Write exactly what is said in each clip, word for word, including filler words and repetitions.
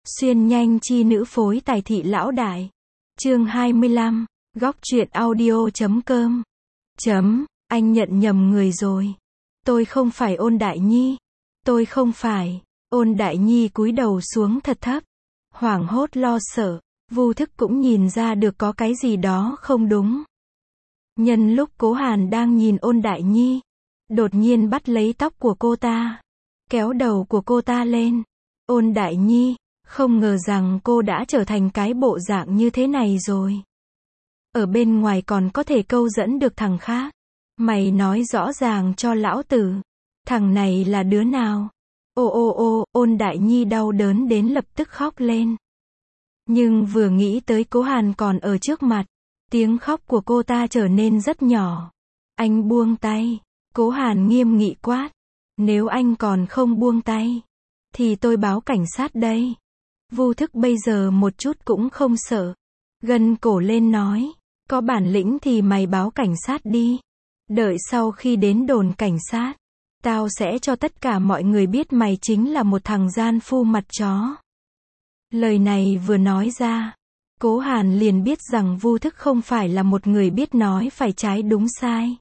Xuyên nhanh chi nữ phối tài thị lão đại. Chương hai mươi lăm, góc truyện audio chấm com. Chấm, anh nhận nhầm người rồi. Tôi không phải Ôn Đại Nhi. Tôi không phải. Ôn Đại Nhi cúi đầu xuống thật thấp. Hoảng hốt lo sợ. Vô thức cũng nhìn ra được có cái gì đó không đúng. Nhân lúc Cố Hàn đang nhìn Ôn Đại Nhi, đột nhiên bắt lấy tóc của cô ta, kéo đầu của cô ta lên. Ôn Đại Nhi, không ngờ rằng cô đã trở thành cái bộ dạng như thế này rồi. Ở bên ngoài còn có thể câu dẫn được thằng khác. Mày nói rõ ràng cho lão tử. Thằng này là đứa nào? Ô ô ô, Ôn Đại Nhi đau đớn đến lập tức khóc lên. Nhưng vừa nghĩ tới Cố Hàn còn ở trước mặt, tiếng khóc của cô ta trở nên rất nhỏ. Anh buông tay. Cố Hàn nghiêm nghị quát. Nếu anh còn không buông tay, thì tôi báo cảnh sát đây. Vô thức bây giờ một chút cũng không sợ. Gân cổ lên nói. Có bản lĩnh thì mày báo cảnh sát đi. Đợi sau khi đến đồn cảnh sát, tao sẽ cho tất cả mọi người biết mày chính là một thằng gian phu mặt chó. Lời này vừa nói ra, Cố Hàn liền biết rằng Vô Thức không phải là một người biết nói phải trái đúng sai.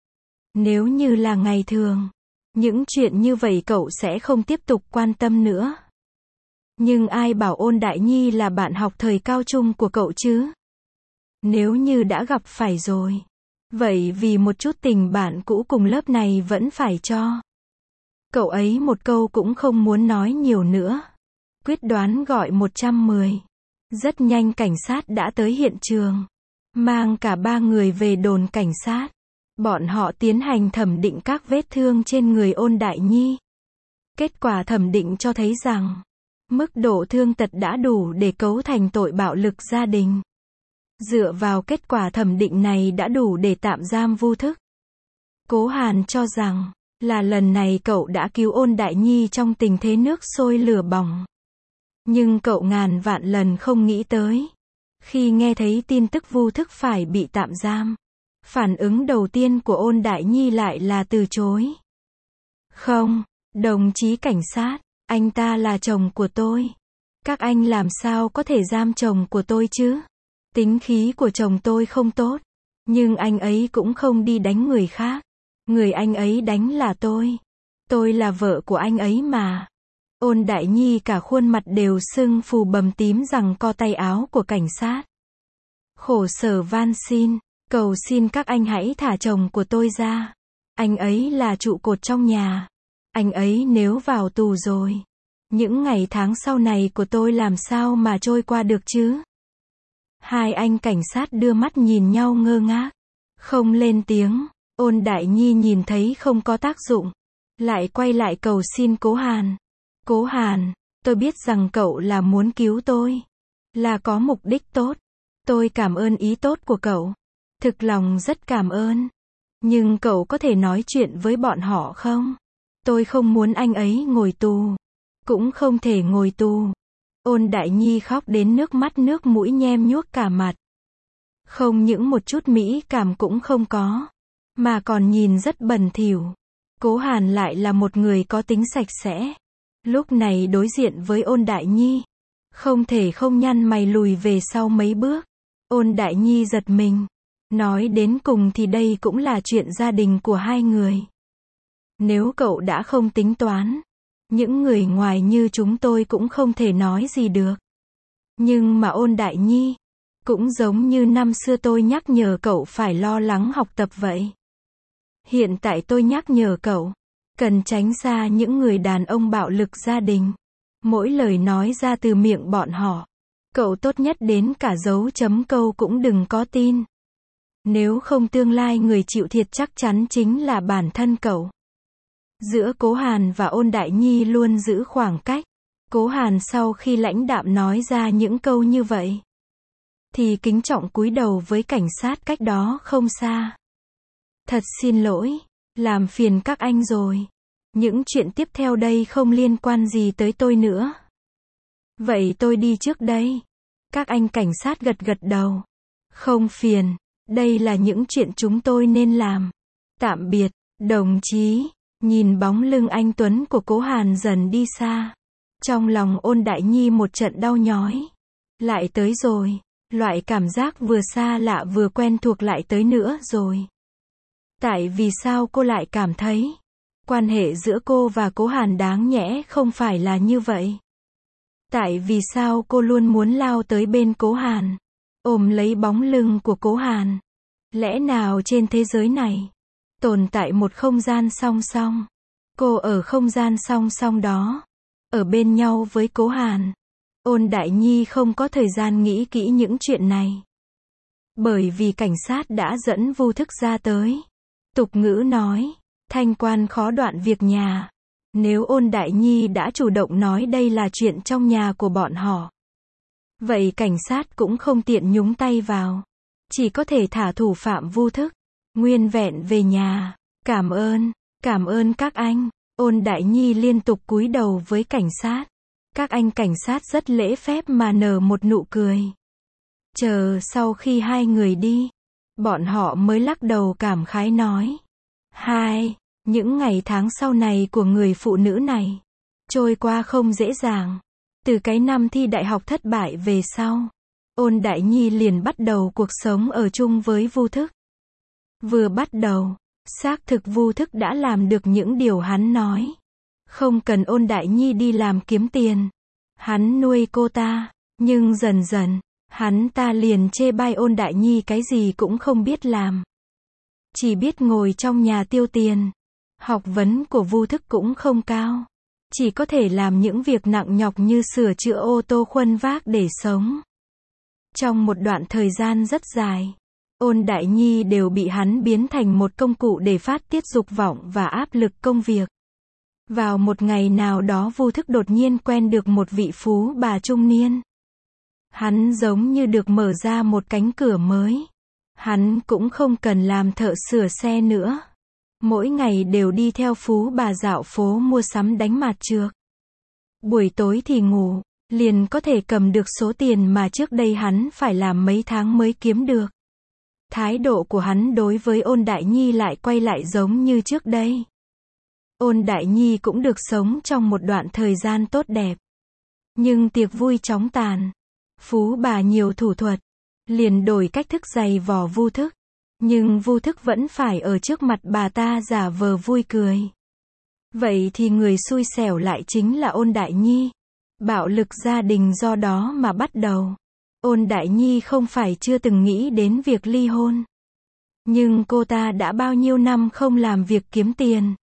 Nếu như là ngày thường, những chuyện như vậy cậu sẽ không tiếp tục quan tâm nữa. Nhưng ai bảo Ôn Đại Nhi là bạn học thời cao trung của cậu chứ? Nếu như đã gặp phải rồi, vậy vì một chút tình bạn cũ cùng lớp này vẫn phải cho. Cậu ấy một câu cũng không muốn nói nhiều nữa. Quyết đoán gọi một trăm mười. Rất nhanh cảnh sát đã tới hiện trường, mang cả ba người về đồn cảnh sát. Bọn họ tiến hành thẩm định các vết thương trên người Ôn Đại Nhi. Kết quả thẩm định cho thấy rằng, mức độ thương tật đã đủ để cấu thành tội bạo lực gia đình. Dựa vào kết quả thẩm định này đã đủ để tạm giam Vô Thức. Cố Hàn cho rằng, là lần này cậu đã cứu Ôn Đại Nhi trong tình thế nước sôi lửa bỏng. Nhưng cậu ngàn vạn lần không nghĩ tới. Khi nghe thấy tin tức Vô Thức phải bị tạm giam, phản ứng đầu tiên của Ôn Đại Nhi lại là từ chối. Không, đồng chí cảnh sát, anh ta là chồng của tôi. Các anh làm sao có thể giam chồng của tôi chứ? Tính khí của chồng tôi không tốt, nhưng anh ấy cũng không đi đánh người khác. Người anh ấy đánh là tôi. Tôi là vợ của anh ấy mà. Ôn Đại Nhi cả khuôn mặt đều sưng phù bầm tím rằng co tay áo của cảnh sát. Khổ sở van xin, cầu xin các anh hãy thả chồng của tôi ra. Anh ấy là trụ cột trong nhà. Anh ấy nếu vào tù rồi, những ngày tháng sau này của tôi làm sao mà trôi qua được chứ? Hai anh cảnh sát đưa mắt nhìn nhau ngơ ngác, không lên tiếng. Ôn Đại Nhi nhìn thấy không có tác dụng, lại quay lại cầu xin Cố Hàn. Cố Hàn, tôi biết rằng cậu là muốn cứu tôi, là có mục đích tốt. Tôi cảm ơn ý tốt của cậu. Thực lòng rất cảm ơn. Nhưng cậu có thể nói chuyện với bọn họ không? Tôi không muốn anh ấy ngồi tù. Cũng không thể ngồi tù. Ôn Đại Nhi khóc đến nước mắt nước mũi nhem nhuốc cả mặt. Không những một chút mỹ cảm cũng không có, mà còn nhìn rất bẩn thỉu. Cố Hàn lại là một người có tính sạch sẽ. Lúc này đối diện với Ôn Đại Nhi, không thể không nhăn mày lùi về sau mấy bước. Ôn Đại Nhi giật mình. Nói đến cùng thì đây cũng là chuyện gia đình của hai người. Nếu cậu đã không tính toán, những người ngoài như chúng tôi cũng không thể nói gì được. Nhưng mà Ôn Đại Nhi, cũng giống như năm xưa tôi nhắc nhở cậu phải lo lắng học tập vậy. Hiện tại tôi nhắc nhở cậu, cần tránh xa những người đàn ông bạo lực gia đình. Mỗi lời nói ra từ miệng bọn họ, cậu tốt nhất đến cả dấu chấm câu cũng đừng có tin. Nếu không tương lai người chịu thiệt chắc chắn chính là bản thân cậu. Giữa Cố Hàn và Ôn Đại Nhi luôn giữ khoảng cách. Cố Hàn sau khi lãnh đạm nói ra những câu như vậy, thì kính trọng cúi đầu với cảnh sát cách đó không xa. Thật xin lỗi, làm phiền các anh rồi. Những chuyện tiếp theo đây không liên quan gì tới tôi nữa. Vậy tôi đi trước đây. Các anh cảnh sát gật gật đầu. Không phiền, đây là những chuyện chúng tôi nên làm. Tạm biệt, đồng chí. Nhìn bóng lưng anh Tuấn của Cố Hàn dần đi xa, Trong lòng Ôn Đại Nhi một trận đau nhói. Lại tới rồi. Loại cảm giác vừa xa lạ vừa quen thuộc lại tới nữa rồi. Tại vì sao cô lại cảm thấy quan hệ giữa cô và Cố Hàn đáng nhẽ không phải là như vậy? Tại vì sao cô luôn muốn lao tới bên Cố Hàn, ôm lấy bóng lưng của Cố Hàn? Lẽ nào trên thế giới này tồn tại một không gian song song? Cô ở không gian song song đó, ở bên nhau với Cố Hàn. Ôn Đại Nhi không có thời gian nghĩ kỹ những chuyện này. Bởi vì cảnh sát đã dẫn Vu Thức ra tới. Tục ngữ nói, thanh quan khó đoạn việc nhà. Nếu Ôn Đại Nhi đã chủ động nói đây là chuyện trong nhà của bọn họ, vậy cảnh sát cũng không tiện nhúng tay vào. Chỉ có thể thả thủ phạm Vu Thức nguyên vẹn về nhà. Cảm ơn, cảm ơn các anh. Ôn Đại Nhi liên tục cúi đầu với cảnh sát. Các anh cảnh sát rất lễ phép mà nở một nụ cười. Chờ sau khi hai người đi, bọn họ mới lắc đầu cảm khái nói. Hai, những ngày tháng sau này của người phụ nữ này trôi qua không dễ dàng. Từ cái năm thi đại học thất bại về sau, Ôn Đại Nhi liền bắt đầu cuộc sống ở chung với Vu Thức. Vừa bắt đầu, xác thực Vu Thức đã làm được những điều hắn nói. Không cần Ôn Đại Nhi đi làm kiếm tiền, hắn nuôi cô ta. Nhưng dần dần, hắn ta liền chê bai Ôn Đại Nhi cái gì cũng không biết làm, chỉ biết ngồi trong nhà tiêu tiền. Học vấn của Vu Thức cũng không cao, chỉ có thể làm những việc nặng nhọc như sửa chữa ô tô khuân vác để sống. Trong một đoạn thời gian rất dài, Ôn Đại Nhi đều bị hắn biến thành một công cụ để phát tiết dục vọng và áp lực công việc. Vào một ngày nào đó Vu Thức đột nhiên quen được một vị phú bà trung niên. Hắn giống như được mở ra một cánh cửa mới. Hắn cũng không cần làm thợ sửa xe nữa. Mỗi ngày đều đi theo phú bà dạo phố mua sắm đánh mạt trược. Buổi tối thì ngủ, liền có thể cầm được số tiền mà trước đây hắn phải làm mấy tháng mới kiếm được. Thái độ của hắn đối với Ôn Đại Nhi lại quay lại giống như trước đây. Ôn Đại Nhi cũng được sống trong một đoạn thời gian tốt đẹp. Nhưng tiệc vui chóng tàn. Phú bà nhiều thủ thuật, liền đổi cách thức giày vò Vu Thức. Nhưng Vu Thức vẫn phải ở trước mặt bà ta giả vờ vui cười. Vậy thì người xui xẻo lại chính là Ôn Đại Nhi. Bạo lực gia đình do đó mà bắt đầu. Ôn Đại Nhi không phải chưa từng nghĩ đến việc ly hôn. Nhưng cô ta đã bao nhiêu năm không làm việc kiếm tiền.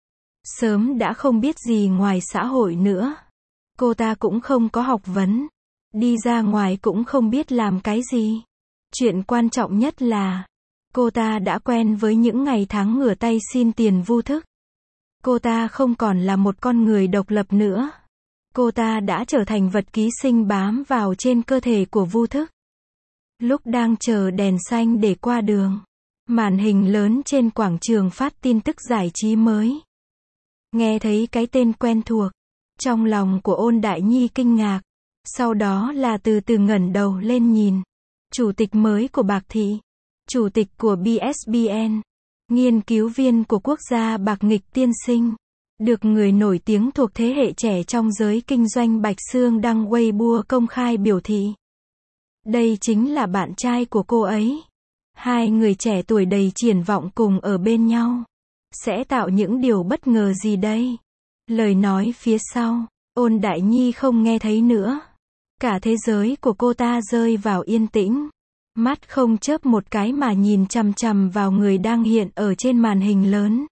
Sớm đã không biết gì ngoài xã hội nữa. Cô ta cũng không có học vấn. Đi ra ngoài cũng không biết làm cái gì. Chuyện quan trọng nhất là cô ta đã quen với những ngày tháng ngửa tay xin tiền Vu Thức. Cô ta không còn là một con người độc lập nữa. Cô ta đã trở thành vật ký sinh bám vào trên cơ thể của Vu Thức. Lúc đang chờ đèn xanh để qua đường, màn hình lớn trên quảng trường phát tin tức giải trí mới. Nghe thấy cái tên quen thuộc, trong lòng của Ôn Đại Nhi kinh ngạc. Sau đó là từ từ ngẩng đầu lên nhìn. Chủ tịch mới của Bạc Thị, chủ tịch của bê ét bê en, nghiên cứu viên của quốc gia Bạc Nghịch tiên sinh, được người nổi tiếng thuộc thế hệ trẻ trong giới kinh doanh Bạch Sương đăng Weibo công khai biểu thị. Đây chính là bạn trai của cô ấy. Hai người trẻ tuổi đầy triển vọng cùng ở bên nhau. Sẽ tạo những điều bất ngờ gì đây? Lời nói phía sau, Ôn Đại Nhi không nghe thấy nữa. Cả thế giới của cô ta rơi vào yên tĩnh. Mắt không chớp một cái mà nhìn chằm chằm vào người đang hiện ở trên màn hình lớn.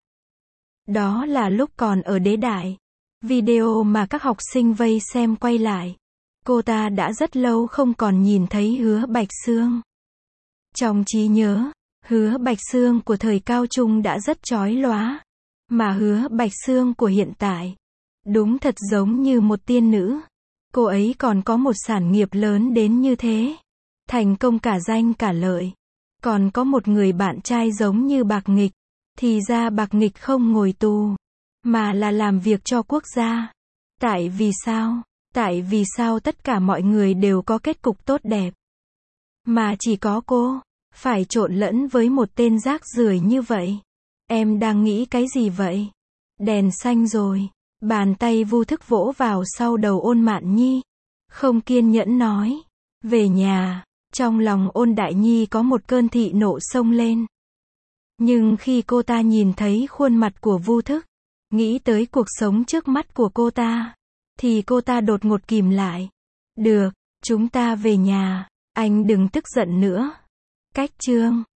Đó là lúc còn ở Đế Đại. Video mà các học sinh vây xem quay lại. Cô ta đã rất lâu không còn nhìn thấy Hứa Bạch Sương. Trong trí nhớ, Hứa Bạch Sương của thời cao trung đã rất chói lóa. Mà Hứa Bạch Sương của hiện tại, đúng thật giống như một tiên nữ. Cô ấy còn có một sản nghiệp lớn đến như thế. Thành công cả danh cả lợi. Còn có một người bạn trai giống như Bạc Nghịch. Thì ra Bạc Nghịch không ngồi tù, mà là làm việc cho quốc gia. Tại vì sao? Tại vì sao tất cả mọi người đều có kết cục tốt đẹp, mà chỉ có cô phải trộn lẫn với một tên rác rưởi như vậy? Em đang nghĩ cái gì vậy? Đèn xanh rồi. Bàn tay vô thức vỗ vào sau đầu Ôn Mạn Nhi. Không kiên nhẫn nói. Về nhà. Trong lòng Ôn Đại Nhi có một cơn thị nộ xông lên. Nhưng khi cô ta nhìn thấy khuôn mặt của Vu Thức, nghĩ tới cuộc sống trước mắt của cô ta, thì cô ta đột ngột kìm lại. Được, chúng ta về nhà, anh đừng tức giận nữa. Cách chương